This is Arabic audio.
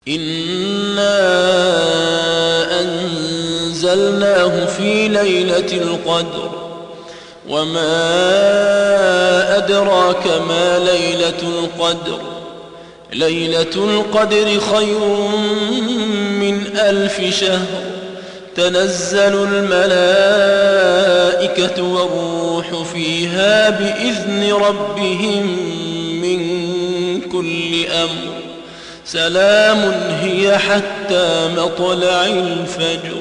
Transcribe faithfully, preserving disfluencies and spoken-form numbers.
إنا أنزلناه في ليلة القدر وما أدراك ما ليلة القدر ليلة القدر خير من ألف شهر تنزل الملائكة والروح فيها بإذن ربهم من كل أمر سلام هي حتى مطلع الفجر.